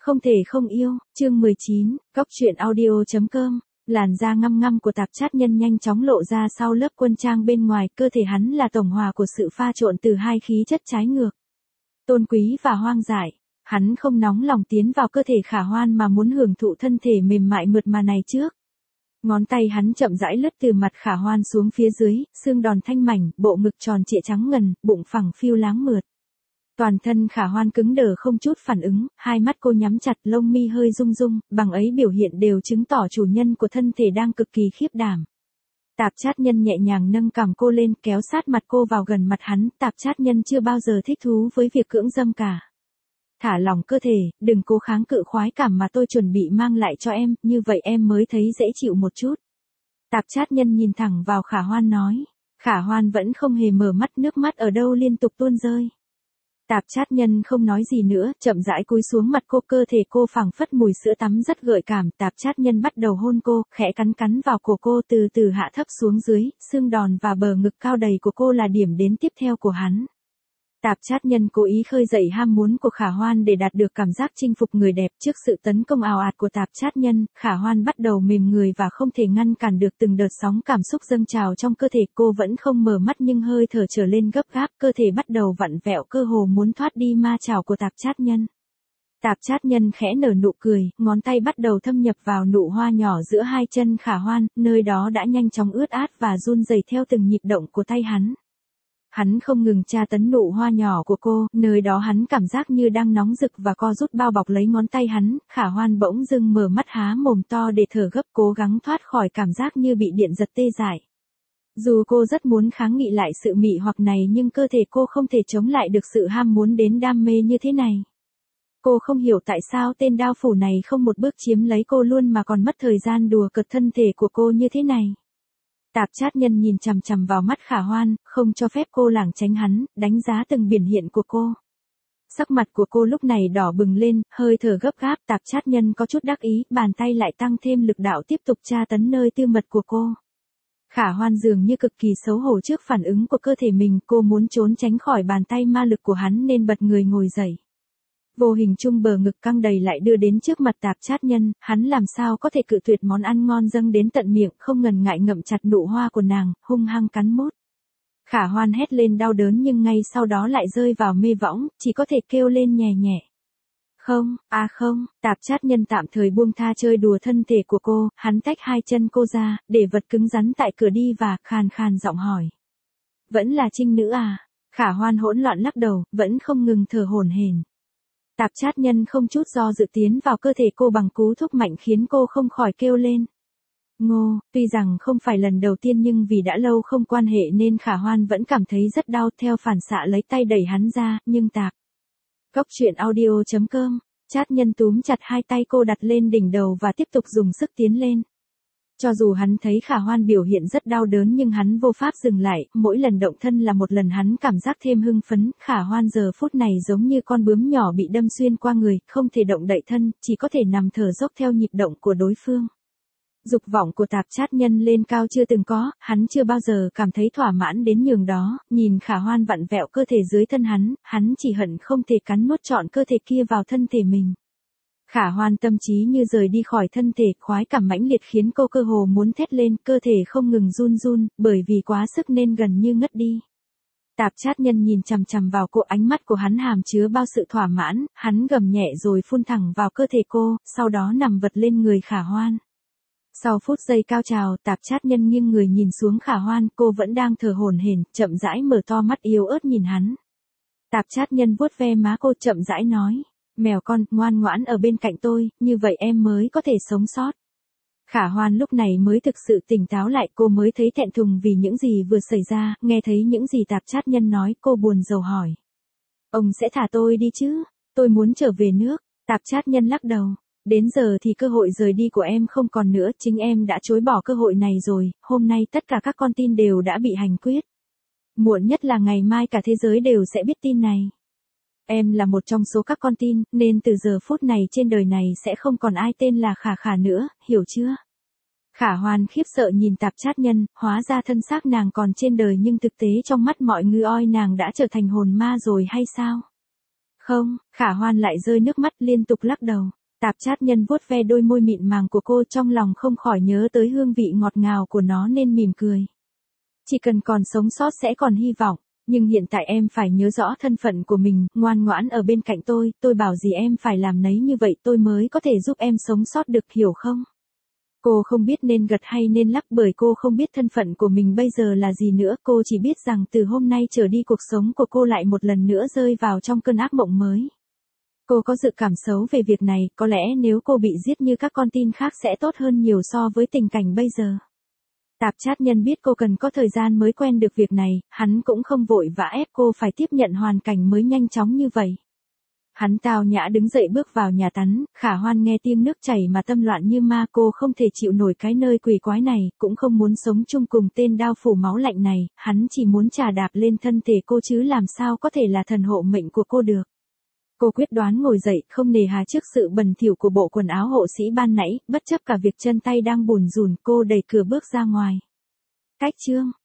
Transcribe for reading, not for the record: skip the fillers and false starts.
Không thể không yêu, chương 19, góc truyện audio.com. Làn da ngăm ngăm của Tạp Chát Nhân nhanh chóng lộ ra sau lớp quân trang bên ngoài, cơ thể hắn là tổng hòa của sự pha trộn từ hai khí chất trái ngược. Tôn quý và hoang dại, hắn không nóng lòng tiến vào cơ thể Khả Hoan mà muốn hưởng thụ thân thể mềm mại mượt mà này trước. Ngón tay hắn chậm rãi lướt từ mặt Khả Hoan xuống phía dưới, xương đòn thanh mảnh, bộ ngực tròn trịa trắng ngần, bụng phẳng phiu láng mượt. Toàn thân Khả Hoan cứng đờ không chút phản ứng, hai mắt cô nhắm chặt, lông mi hơi rung rung, bằng ấy biểu hiện đều chứng tỏ chủ nhân của thân thể đang cực kỳ khiếp đảm. Tạp Chát Nhân nhẹ nhàng nâng cằm cô lên, kéo sát mặt cô vào gần mặt hắn. Tạp Chát Nhân chưa bao giờ thích thú với việc cưỡng dâm cả. Thả lỏng cơ thể, đừng cố kháng cự khoái cảm mà tôi chuẩn bị mang lại cho em, như vậy em mới thấy dễ chịu một chút. Tạp Chát Nhân nhìn thẳng vào Khả Hoan nói. Khả Hoan vẫn không hề mở mắt, nước mắt ở đâu liên tục tuôn rơi. Tạp Chát Nhân không nói gì nữa, chậm rãi cúi xuống mặt cô, cơ thể cô phảng phất mùi sữa tắm rất gợi cảm. Tạp Chát Nhân bắt đầu hôn cô, khẽ cắn vào cổ cô, từ từ hạ thấp xuống dưới, xương đòn và bờ ngực cao đầy của cô là điểm đến tiếp theo của hắn. Tạp Chát Nhân cố ý khơi dậy ham muốn của Khả Hoan để đạt được cảm giác chinh phục người đẹp. Trước sự tấn công ào ạt của Tạp Chát Nhân, Khả Hoan bắt đầu mềm người và không thể ngăn cản được từng đợt sóng cảm xúc dâng trào trong cơ thể. Cô vẫn không mở mắt nhưng hơi thở trở lên gấp gáp, cơ thể bắt đầu vặn vẹo, cơ hồ muốn thoát đi ma chảo của Tạp Chát Nhân. Tạp Chát Nhân khẽ nở nụ cười, ngón tay bắt đầu thâm nhập vào nụ hoa nhỏ giữa hai chân Khả Hoan, nơi đó đã nhanh chóng ướt át và run rẩy theo từng nhịp động của tay hắn. Hắn không ngừng tra tấn nụ hoa nhỏ của cô, nơi đó hắn cảm giác như đang nóng rực và co rút bao bọc lấy ngón tay hắn. Khả Hoan bỗng dưng mở mắt há mồm to để thở gấp, cố gắng thoát khỏi cảm giác như bị điện giật tê dại. Dù cô rất muốn kháng nghị lại sự mị hoặc này nhưng cơ thể cô không thể chống lại được sự ham muốn đến đam mê như thế này. Cô không hiểu tại sao tên đao phủ này không một bước chiếm lấy cô luôn mà còn mất thời gian đùa cợt thân thể của cô như thế này. Tạp Chát Nhân nhìn chằm chằm vào mắt Khả Hoan, không cho phép cô lảng tránh hắn, đánh giá từng biểu hiện của cô. Sắc mặt của cô lúc này đỏ bừng lên, hơi thở gấp gáp. Tạp Chát Nhân có chút đắc ý, bàn tay lại tăng thêm lực đạo tiếp tục tra tấn nơi tư mật của cô. Khả Hoan dường như cực kỳ xấu hổ trước phản ứng của cơ thể mình, cô muốn trốn tránh khỏi bàn tay ma lực của hắn nên bật người ngồi dậy. Vô hình chung bờ ngực căng đầy lại đưa đến trước mặt Tạp Chát Nhân, hắn làm sao có thể cự tuyệt món ăn ngon dâng đến tận miệng, không ngần ngại ngậm chặt nụ hoa của nàng, hung hăng cắn mút. Khả Hoan hét lên đau đớn nhưng ngay sau đó lại rơi vào mê võng, chỉ có thể kêu lên nhẹ nhẹ. Không, không, Tạp Chát Nhân tạm thời buông tha chơi đùa thân thể của cô, hắn tách hai chân cô ra, để vật cứng rắn tại cửa đi và khàn khàn giọng hỏi. Vẫn là trinh nữ à? Khả Hoan hỗn loạn lắc đầu, vẫn không ngừng thở hổn hển. Tạp Chát Nhân không chút do dự tiến vào cơ thể cô bằng cú thúc mạnh khiến cô không khỏi kêu lên. Ngô, tuy rằng không phải lần đầu tiên nhưng vì đã lâu không quan hệ nên Khả Hoan vẫn cảm thấy rất đau, theo phản xạ lấy tay đẩy hắn ra, nhưng Tạp. Góc truyện audio.com, Chát Nhân túm chặt hai tay cô đặt lên đỉnh đầu và tiếp tục dùng sức tiến lên. Cho dù hắn thấy Khả Hoan biểu hiện rất đau đớn nhưng hắn vô pháp dừng lại, mỗi lần động thân là một lần hắn cảm giác thêm hưng phấn. Khả Hoan giờ phút này giống như con bướm nhỏ bị đâm xuyên qua người, không thể động đậy thân, chỉ có thể nằm thở dốc theo nhịp động của đối phương. Dục vọng của Tạp Chát Nhân lên cao chưa từng có, hắn chưa bao giờ cảm thấy thỏa mãn đến nhường đó. Nhìn Khả Hoan vặn vẹo cơ thể dưới thân hắn chỉ hận không thể cắn nuốt trọn cơ thể kia vào thân thể mình. Khả Hoan tâm trí như rời đi khỏi thân thể, khoái cảm mãnh liệt khiến cô cơ hồ muốn thét lên, cơ thể không ngừng run run, bởi vì quá sức nên gần như ngất đi. Tạp Chát Nhân nhìn chằm chằm vào cô, ánh mắt của hắn hàm chứa bao sự thỏa mãn, hắn gầm nhẹ rồi phun thẳng vào cơ thể cô, sau đó nằm vật lên người Khả Hoan. Sau phút giây cao trào, Tạp Chát Nhân nghiêng người nhìn xuống Khả Hoan, cô vẫn đang thở hổn hển, chậm rãi mở to mắt yếu ớt nhìn hắn. Tạp Chát Nhân vuốt ve má cô, chậm rãi nói. Mèo con, ngoan ngoãn ở bên cạnh tôi, như vậy em mới có thể sống sót. Khả Hoan lúc này mới thực sự tỉnh táo lại, cô mới thấy thẹn thùng vì những gì vừa xảy ra, nghe thấy những gì Tạp Chát Nhân nói, cô buồn rầu hỏi. Ông sẽ thả tôi đi chứ? Tôi muốn trở về nước. Tạp Chát Nhân lắc đầu. Đến giờ thì cơ hội rời đi của em không còn nữa, chính em đã chối bỏ cơ hội này rồi, hôm nay tất cả các con tin đều đã bị hành quyết. Muộn nhất là ngày mai cả thế giới đều sẽ biết tin này. Em là một trong số các con tin, nên từ giờ phút này trên đời này sẽ không còn ai tên là Khả Khả nữa, hiểu chưa? Khả Hoan khiếp sợ nhìn Tạp Chát Nhân, hóa ra thân xác nàng còn trên đời nhưng thực tế trong mắt mọi người nàng đã trở thành hồn ma rồi hay sao? Không, Khả Hoan lại rơi nước mắt liên tục lắc đầu. Tạp chát nhân vuốt ve đôi môi mịn màng của cô, trong lòng không khỏi nhớ tới hương vị ngọt ngào của nó nên mỉm cười. Chỉ cần còn sống sót sẽ còn hy vọng, nhưng hiện tại em phải nhớ rõ thân phận của mình, ngoan ngoãn ở bên cạnh tôi bảo gì em phải làm nấy, như vậy tôi mới có thể giúp em sống sót được, hiểu không? Cô không biết nên gật hay nên lắc bởi cô không biết thân phận của mình bây giờ là gì nữa, cô chỉ biết rằng từ hôm nay trở đi cuộc sống của cô lại một lần nữa rơi vào trong cơn ác mộng mới. Cô có dự cảm xấu về việc này, có lẽ nếu cô bị giết như các con tin khác sẽ tốt hơn nhiều so với tình cảnh bây giờ. Tạp chát nhân biết cô cần có thời gian mới quen được việc này, hắn cũng không vội vã ép cô phải tiếp nhận hoàn cảnh mới nhanh chóng như vậy. Hắn tao nhã đứng dậy bước vào nhà tắm, Khả Hoan nghe tiếng nước chảy mà tâm loạn như ma, cô không thể chịu nổi cái nơi quỷ quái này, cũng không muốn sống chung cùng tên đao phủ máu lạnh này, hắn chỉ muốn chà đạp lên thân thể cô chứ làm sao có thể là thần hộ mệnh của cô được. Cô quyết đoán ngồi dậy, không nề hà trước sự bẩn thỉu của bộ quần áo hộ sĩ ban nãy, bất chấp cả việc chân tay đang bùn rùn, cô đẩy cửa bước ra ngoài. Cách chương